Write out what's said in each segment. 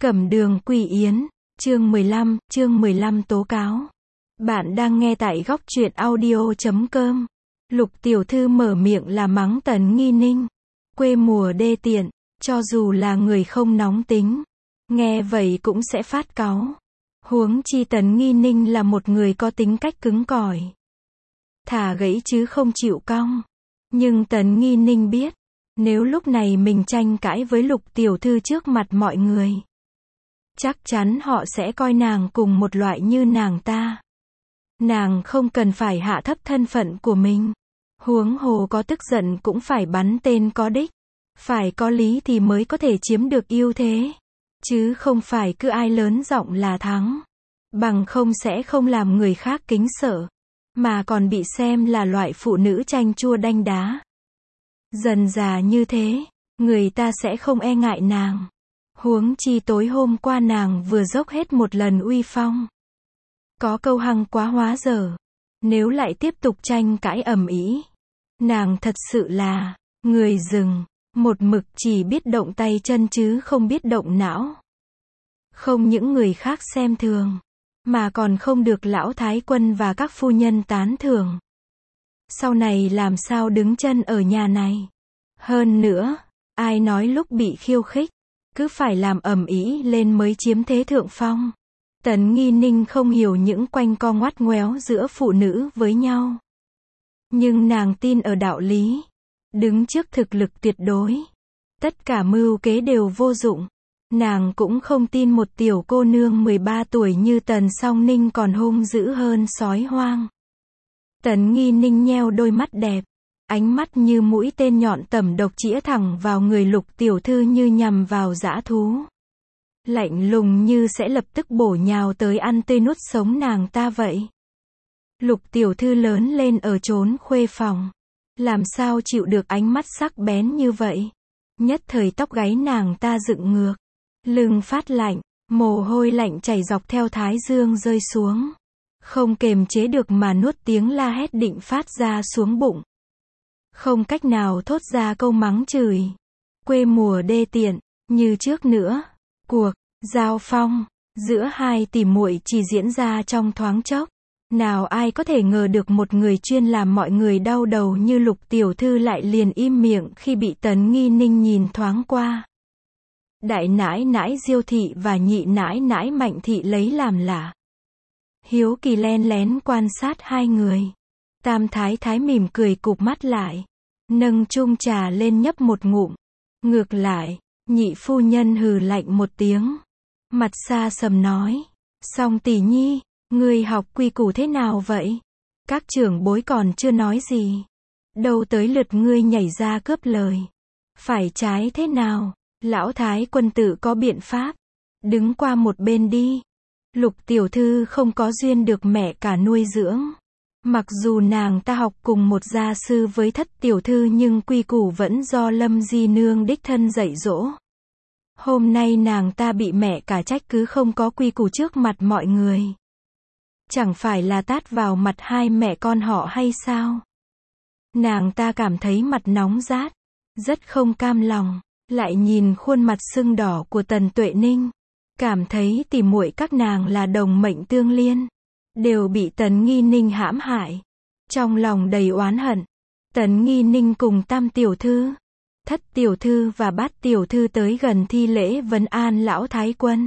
Cẩm Đường Quỷ Yến, chương 15 tố cáo. Bạn đang nghe tại góc truyện audio.com. Lục tiểu thư mở miệng là mắng Tần Nghi Ninh. Quê mùa đê tiện, cho dù là người không nóng tính, nghe vậy cũng sẽ phát cáu. Huống chi Tần Nghi Ninh là một người có tính cách cứng cỏi. Thả gãy chứ không chịu cong. Nhưng Tần Nghi Ninh biết, nếu lúc này mình tranh cãi với Lục tiểu thư trước mặt mọi người, chắc chắn họ sẽ coi nàng cùng một loại như nàng ta. Nàng không cần phải hạ thấp thân phận của mình. Huống hồ có tức giận cũng phải bắn tên có đích. Phải có lý thì mới có thể chiếm được ưu thế. Chứ không phải cứ ai lớn giọng là thắng. Bằng không sẽ không làm người khác kính sợ. Mà còn bị xem là loại phụ nữ chanh chua đanh đá. Dần dà như thế, người ta sẽ không e ngại nàng. Huống chi tối hôm qua nàng vừa dốc hết một lần uy phong. Có câu hăng quá hóa dở. Nếu lại tiếp tục tranh cãi ầm ĩ, nàng thật sự là người rừng, một mực chỉ biết động tay chân chứ không biết động não. Không những người khác xem thường, mà còn không được lão thái quân và các phu nhân tán thưởng. Sau này làm sao đứng chân ở nhà này? Hơn nữa, ai nói lúc bị khiêu khích, cứ phải làm ầm ĩ lên mới chiếm thế thượng phong. Tần Nghi Ninh không hiểu những quanh co ngoắt ngoéo giữa phụ nữ với nhau. Nhưng nàng tin ở đạo lý. Đứng trước thực lực tuyệt đối. Tất cả mưu kế đều vô dụng. Nàng cũng không tin một tiểu cô nương 13 tuổi như Tần Song Ninh còn hung dữ hơn sói hoang. Tần Nghi Ninh nheo đôi mắt đẹp. Ánh mắt như mũi tên nhọn tẩm độc chĩa thẳng vào người Lục tiểu thư như nhằm vào dã thú. Lạnh lùng như sẽ lập tức bổ nhào tới ăn tươi nuốt sống nàng ta vậy. Lục tiểu thư lớn lên ở chốn khuê phòng. Làm sao chịu được ánh mắt sắc bén như vậy. Nhất thời tóc gáy nàng ta dựng ngược. Lưng phát lạnh, mồ hôi lạnh chảy dọc theo thái dương rơi xuống. Không kềm chế được mà nuốt tiếng la hét định phát ra xuống bụng. Không cách nào thốt ra câu mắng chửi. Quê mùa đê tiện, như trước nữa. Cuộc giao phong giữa hai tỷ muội chỉ diễn ra trong thoáng chốc. Nào ai có thể ngờ được một người chuyên làm mọi người đau đầu như Lục tiểu thư lại liền im miệng khi bị Tần Nghi Ninh nhìn thoáng qua. Đại nãi nãi Diêu thị và nhị nãi nãi Mạnh thị lấy làm lạ. Hiếu kỳ len lén quan sát hai người. Tam thái thái mỉm cười cụp mắt lại, nâng chung trà lên nhấp một ngụm. Ngược lại, nhị phu nhân hừ lạnh một tiếng, mặt xa sầm nói, Song tỷ nhi, ngươi học quy củ thế nào vậy? Các trưởng bối còn chưa nói gì, đâu tới lượt ngươi nhảy ra cướp lời. Phải trái thế nào? Lão thái quân tự có biện pháp. Đứng qua một bên đi. Lục tiểu thư không có duyên được mẹ cả nuôi dưỡng. Mặc dù nàng ta học cùng một gia sư với Thất tiểu thư nhưng quy củ vẫn do Lâm di nương đích thân dạy dỗ. Hôm nay nàng ta bị mẹ cả trách cứ không có quy củ trước mặt mọi người. Chẳng phải là tát vào mặt hai mẹ con họ hay sao? Nàng ta cảm thấy mặt nóng rát, rất không cam lòng, lại nhìn khuôn mặt sưng đỏ của Tần Tuệ Ninh, cảm thấy tỉ muội các nàng là đồng mệnh tương liên, đều bị Tần Nghi Ninh hãm hại. Trong lòng đầy oán hận, Tần Nghi Ninh cùng Tam tiểu thư, Thất tiểu thư và Bát tiểu thư tới gần thi lễ vấn an lão thái quân.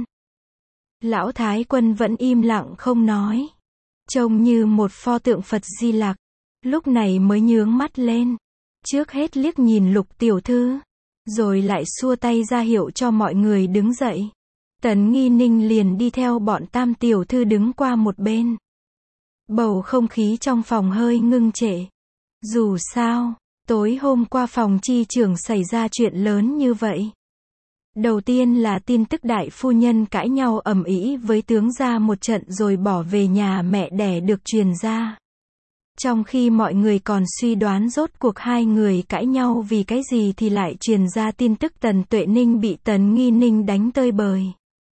Lão thái quân vẫn im lặng không nói, trông như một pho tượng Phật Di Lặc. Lúc này mới nhướng mắt lên, trước hết liếc nhìn Lục tiểu thư, rồi lại xua tay ra hiệu cho mọi người đứng dậy. Tần Nghi Ninh liền đi theo bọn Tam tiểu thư đứng qua một bên. Bầu không khí trong phòng hơi ngưng trệ. Dù sao, tối hôm qua phòng chi trưởng xảy ra chuyện lớn như vậy. Đầu tiên là tin tức đại phu nhân cãi nhau ầm ĩ với tướng gia một trận rồi bỏ về nhà mẹ đẻ được truyền ra. Trong khi mọi người còn suy đoán rốt cuộc hai người cãi nhau vì cái gì thì lại truyền ra tin tức Tần Tuệ Ninh bị Tần Nghi Ninh đánh tơi bời.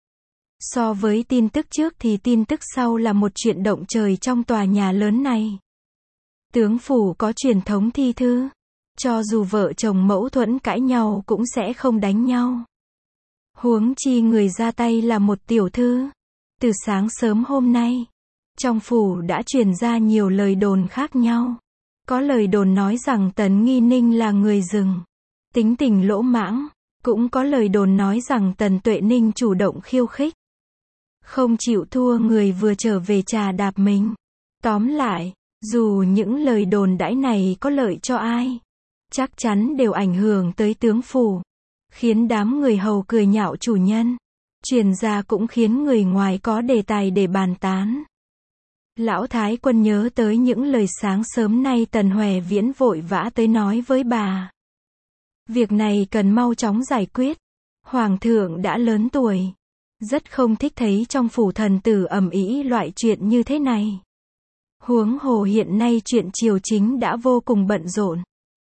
So với tin tức trước thì tin tức sau là một chuyện động trời trong tòa nhà lớn này. Tướng phủ có truyền thống thi thư, cho dù vợ chồng mâu thuẫn cãi nhau cũng sẽ không đánh nhau. Huống chi người ra tay là một tiểu thư. Từ sáng sớm hôm nay, trong phủ đã truyền ra nhiều lời đồn khác nhau. Có lời đồn nói rằng Tần Nghi Ninh là người rừng, tính tình lỗ mãng. Cũng có lời đồn nói rằng Tần Tuệ Ninh chủ động khiêu khích, không chịu thua người vừa trở về trà đạp mình. Tóm lại, dù những lời đồn đãi này có lợi cho ai, chắc chắn đều ảnh hưởng tới tướng phủ, khiến đám người hầu cười nhạo chủ nhân. Truyền ra cũng khiến người ngoài có đề tài để bàn tán. Lão Thái Quân nhớ tới những lời sáng sớm nay Tần Hoè Viễn vội vã tới nói với bà. Việc này cần mau chóng giải quyết. Hoàng thượng đã lớn tuổi, rất không thích thấy trong phủ thần tử ầm ĩ loại chuyện như thế này. Huống hồ hiện nay chuyện triều chính đã vô cùng bận rộn.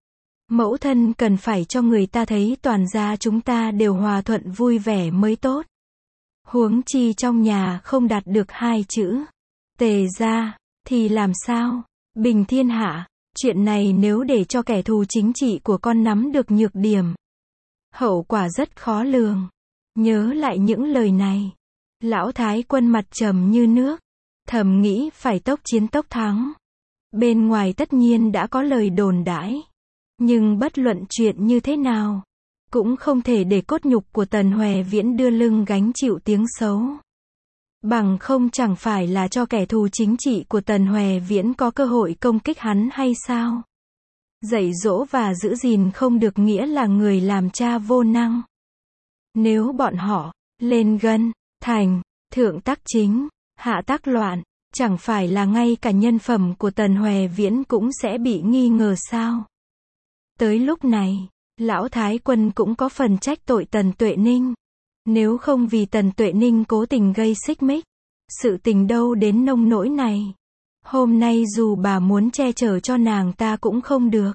Mẫu thân cần phải cho người ta thấy toàn gia chúng ta đều hòa thuận vui vẻ mới tốt. Huống chi trong nhà không đạt được hai chữ tề gia, thì làm sao? Bình thiên hạ. Chuyện này nếu để cho kẻ thù chính trị của con nắm được nhược điểm, hậu quả rất khó lường. Nhớ lại những lời này, Lão Thái Quân mặt trầm như nước, thầm nghĩ phải tốc chiến tốc thắng. Bên ngoài tất nhiên đã có lời đồn đãi, nhưng bất luận chuyện như thế nào, cũng không thể để cốt nhục của Tần Hoè Viễn đưa lưng gánh chịu tiếng xấu. Bằng không chẳng phải là cho kẻ thù chính trị của Tần Hoè Viễn có cơ hội công kích hắn hay sao? Dạy dỗ và giữ gìn không được nghĩa là người làm cha vô năng. Nếu bọn họ lên gân, thành, thượng tác chính, hạ tác loạn, chẳng phải là ngay cả nhân phẩm của Tần Hoè Viễn cũng sẽ bị nghi ngờ sao? Tới lúc này, Lão Thái Quân cũng có phần trách tội Tần Tuệ Ninh. Nếu không vì Tần Tuệ Ninh cố tình gây xích mích, sự tình đâu đến nông nỗi này. Hôm nay dù bà muốn che chở cho nàng ta cũng không được.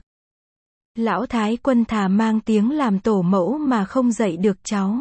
Lão Thái Quân thà mang tiếng làm tổ mẫu mà không dạy được cháu,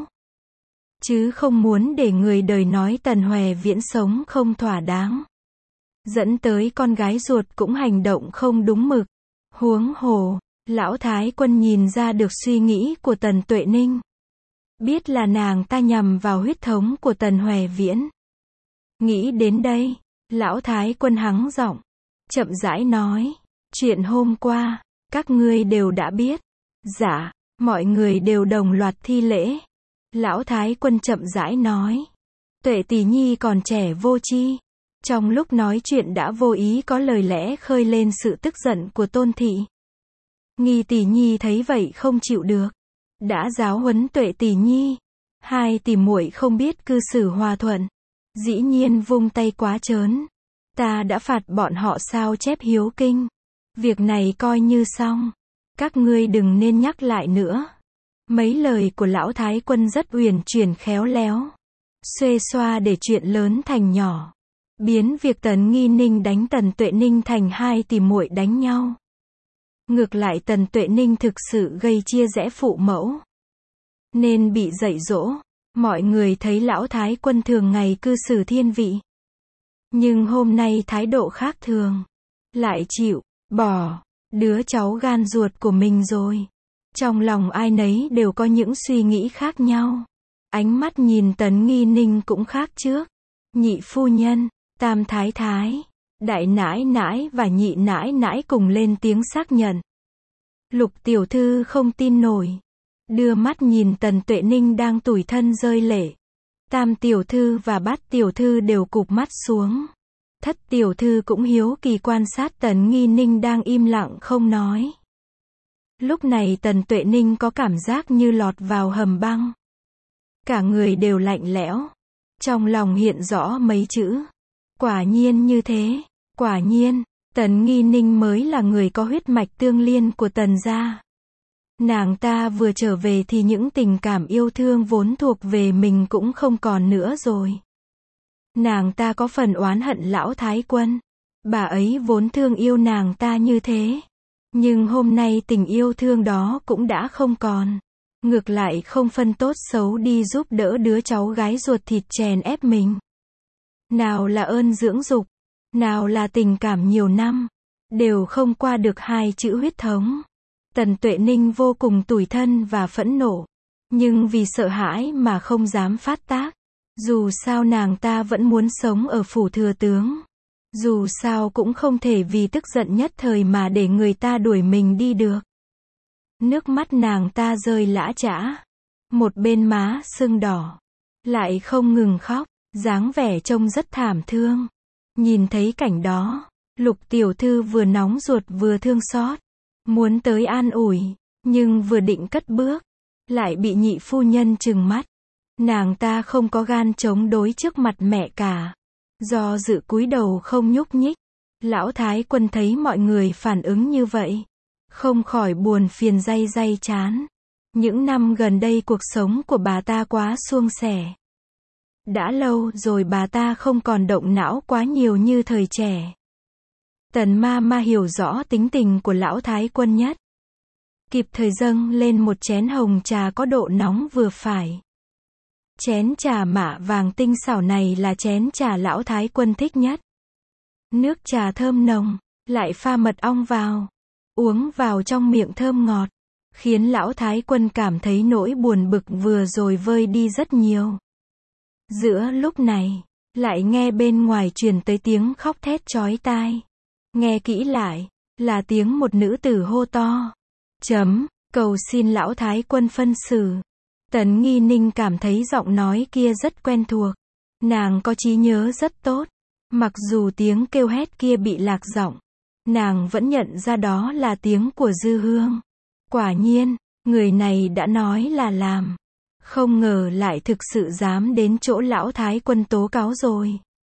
chứ không muốn để người đời nói Tần Hoè Viễn sống không thỏa đáng, dẫn tới con gái ruột cũng hành động không đúng mực. Huống hồ, Lão Thái Quân nhìn ra được suy nghĩ của Tần Tuệ Ninh, biết là nàng ta nhằm vào huyết thống của Tần Hoè Viễn. Nghĩ đến đây, Lão Thái Quân hắng giọng, chậm rãi nói, chuyện hôm qua, các ngươi đều đã biết. Dạ, mọi người đều đồng loạt thi lễ. Lão Thái Quân chậm rãi nói, Tuệ tỷ nhi còn trẻ vô tri, trong lúc nói chuyện đã vô ý có lời lẽ khơi lên sự tức giận của Tôn thị. Nghi tỷ nhi thấy vậy không chịu được, đã giáo huấn Tuệ tỷ nhi. Hai tỷ muội không biết cư xử hòa thuận, dĩ nhiên vung tay quá trớn. Ta đã phạt bọn họ sao chép hiếu kinh. Việc này coi như xong, các ngươi đừng nên nhắc lại nữa. Mấy lời của Lão Thái Quân rất uyển chuyển khéo léo, xuê xoa để chuyện lớn thành nhỏ, biến việc Tần Nghi Ninh đánh Tần Tuệ Ninh thành hai tỷ muội đánh nhau. Ngược lại Tần Tuệ Ninh thực sự gây chia rẽ phụ mẫu, nên bị dạy dỗ. Mọi người thấy Lão Thái Quân thường ngày cư xử thiên vị, nhưng hôm nay thái độ khác thường, lại chịu bỏ đứa cháu gan ruột của mình rồi. Trong lòng ai nấy đều có những suy nghĩ khác nhau. Ánh mắt nhìn Tần Nghi Ninh cũng khác trước. Nhị phu nhân, tam thái thái, đại nãi nãi và nhị nãi nãi cùng lên tiếng xác nhận. Lục tiểu thư không tin nổi, đưa mắt nhìn Tần Tuệ Ninh đang tủi thân rơi lệ. Tam tiểu thư và bát tiểu thư đều cụp mắt xuống. Thất tiểu thư cũng hiếu kỳ quan sát Tần Nghi Ninh đang im lặng không nói. Lúc này Tần Tuệ Ninh có cảm giác như lọt vào hầm băng. Cả người đều lạnh lẽo. Trong lòng hiện rõ mấy chữ. Quả nhiên như thế. Quả nhiên, Tần Nghi Ninh mới là người có huyết mạch tương liên của Tần gia. Nàng ta vừa trở về thì những tình cảm yêu thương vốn thuộc về mình cũng không còn nữa rồi. Nàng ta có phần oán hận Lão Thái Quân. Bà ấy vốn thương yêu nàng ta như thế. Nhưng hôm nay tình yêu thương đó cũng đã không còn. Ngược lại không phân tốt xấu đi giúp đỡ đứa cháu gái ruột thịt chèn ép mình. Nào là ơn dưỡng dục, nào là tình cảm nhiều năm, đều không qua được hai chữ huyết thống. Tần Tuệ Ninh vô cùng tủi thân và phẫn nộ. Nhưng vì sợ hãi mà không dám phát tác. Dù sao nàng ta vẫn muốn sống ở phủ thừa tướng. Dù sao cũng không thể vì tức giận nhất thời mà để người ta đuổi mình đi được. Nước mắt nàng ta rơi lã chã. Một bên má sưng đỏ. Lại không ngừng khóc. Dáng vẻ trông rất thảm thương. Nhìn thấy cảnh đó, Lục tiểu thư vừa nóng ruột vừa thương xót. Muốn tới an ủi. Nhưng vừa định cất bước. Lại bị nhị phu nhân trừng mắt. Nàng ta không có gan chống đối trước mặt mẹ cả. Do dự cúi đầu không nhúc nhích. Lão Thái Quân thấy mọi người phản ứng như vậy. Không khỏi buồn phiền day day chán. Những năm gần đây cuộc sống của bà ta quá suôn sẻ. Đã lâu rồi bà ta không còn động não quá nhiều như thời trẻ. Tần ma ma hiểu rõ tính tình của Lão Thái Quân nhất. Kịp thời dâng lên một chén hồng trà có độ nóng vừa phải. Chén trà mạ vàng tinh xảo này là chén trà Lão Thái Quân thích nhất. Nước trà thơm nồng, lại pha mật ong vào. Uống vào trong miệng thơm ngọt. Khiến Lão Thái Quân cảm thấy nỗi buồn bực vừa rồi vơi đi rất nhiều. Giữa lúc này, lại nghe bên ngoài truyền tới tiếng khóc thét chói tai. Nghe kỹ lại, là tiếng một nữ tử hô to. Cầu xin Lão Thái Quân phân xử. Tần Nghi Ninh cảm thấy giọng nói kia rất quen thuộc. Nàng có trí nhớ rất tốt. Mặc dù tiếng kêu hét kia bị lạc giọng, nàng vẫn nhận ra đó là tiếng của Dư Hương. Quả nhiên, người này đã nói là làm. Không ngờ lại thực sự dám đến chỗ Lão Thái Quân tố cáo rồi.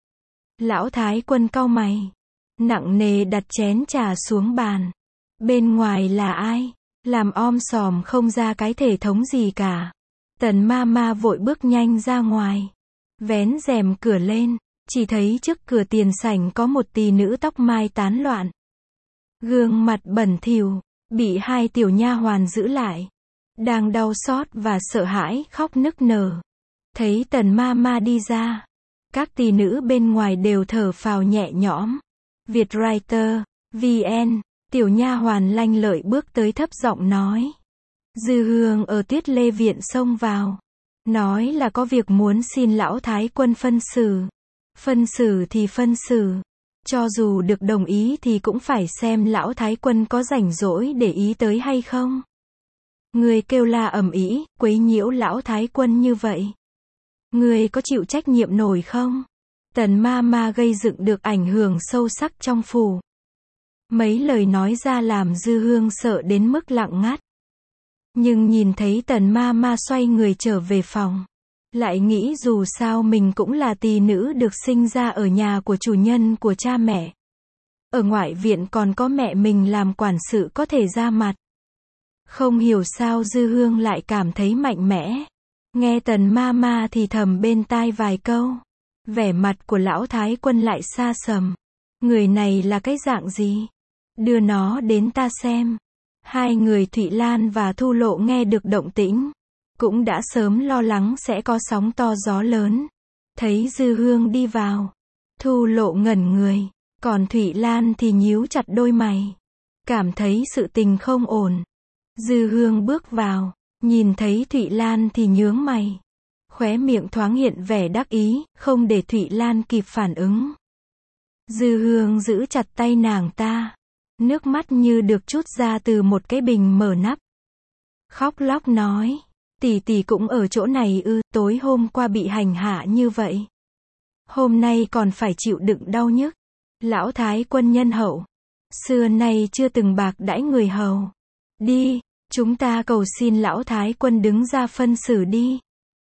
Lão Thái Quân cau mày, nặng nề đặt chén trà xuống bàn. Bên ngoài là ai? Làm om sòm không ra cái thể thống gì cả. Tần ma ma vội bước nhanh ra ngoài. Vén rèm cửa lên, chỉ thấy trước cửa tiền sảnh có một tỷ nữ tóc mai tán loạn. Gương mặt bẩn thỉu, bị hai tiểu nha hoàn giữ lại. Đang đau xót và sợ hãi khóc nức nở. Thấy tần ma ma đi ra. Các tỷ nữ bên ngoài đều thở phào nhẹ nhõm. Vietwriter, VN, tiểu nha hoàn lanh lợi bước tới thấp giọng nói. Dư Hương ở Tuyết Lê Viện xông vào. Nói là có việc muốn xin Lão Thái Quân phân xử. Phân xử thì phân xử. Cho dù được đồng ý thì cũng phải xem Lão Thái Quân có rảnh rỗi để ý tới hay không. Người kêu la ầm ĩ, quấy nhiễu Lão Thái Quân như vậy. Người có chịu trách nhiệm nổi không? Tần ma ma gây dựng được ảnh hưởng sâu sắc trong phủ. Mấy lời nói ra làm Dư Hương sợ đến mức lặng ngắt. Nhưng nhìn thấy tần ma ma xoay người trở về phòng. Lại nghĩ dù sao mình cũng là tỳ nữ được sinh ra ở nhà của chủ nhân của cha mẹ. Ở ngoại viện còn có mẹ mình làm quản sự có thể ra mặt. Không hiểu sao Dư Hương lại cảm thấy mạnh mẽ. Nghe tần ma ma thì thầm bên tai vài câu. Vẻ mặt của Lão Thái Quân lại xa sầm. Người này là cái dạng gì? Đưa nó đến ta xem. Hai người Thụy Lan và Thu Lộ nghe được động tĩnh. Cũng đã sớm lo lắng sẽ có sóng to gió lớn. Thấy Dư Hương đi vào. Thu Lộ ngẩn người. Còn Thụy Lan thì nhíu chặt đôi mày. Cảm thấy sự tình không ổn. Dư Hương bước vào. Nhìn thấy Thụy Lan thì nhướng mày. Khóe miệng thoáng hiện vẻ đắc ý, không để Thụy Lan kịp phản ứng. Dư Hương giữ chặt tay nàng ta. Nước mắt như được trút ra từ một cái bình mở nắp. Khóc lóc nói. Tỷ tỷ cũng ở chỗ này ư? Tối hôm qua bị hành hạ như vậy. Hôm nay còn phải chịu đựng đau nhức. Lão Thái Quân nhân hậu. Xưa nay chưa từng bạc đãi người hầu. Đi, chúng ta cầu xin Lão Thái Quân đứng ra phân xử đi.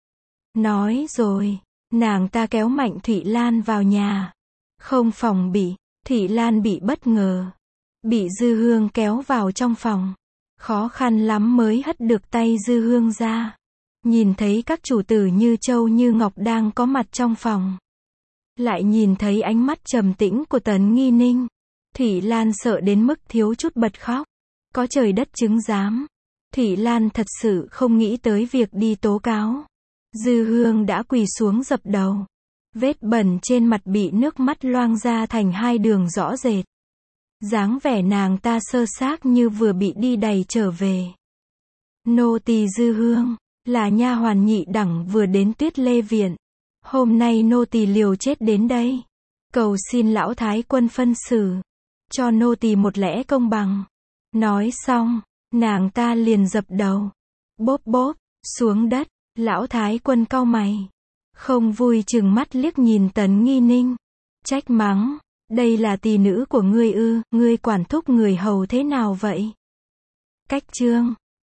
Nói rồi, nàng ta kéo mạnh Thụy Lan vào nhà. Không phòng bị, Thụy Lan bị bất ngờ. Bị Dư Hương kéo vào trong phòng. Khó khăn lắm mới hất được tay Dư Hương ra. Nhìn thấy các chủ tử như Châu như Ngọc đang có mặt trong phòng. Lại nhìn thấy ánh mắt trầm tĩnh của Tần Nghi Ninh. Thụy Lan sợ đến mức thiếu chút bật khóc. Có trời đất chứng giám. Thụy Lan thật sự không nghĩ tới việc đi tố cáo. Dư Hương đã quỳ xuống dập đầu. Vết bẩn trên mặt bị nước mắt loang ra thành hai đường rõ rệt. Dáng vẻ nàng ta sơ xác như vừa bị đi đày trở về. Nô tỳ Dư Hương, Là nha hoàn nhị đẳng vừa đến Tuyết Lê viện. Hôm nay nô tỳ liều chết đến đây. Cầu xin lão thái quân phân xử. Cho nô tỳ một lẽ công bằng. Nói xong, nàng ta liền dập đầu. Bốp bốp, xuống đất, lão thái quân cau mày. Không vui chừng mắt liếc nhìn Tấn Nghi Ninh. Trách mắng, đây là tỳ nữ của ngươi ư, ngươi quản thúc người hầu thế nào vậy? Cách chương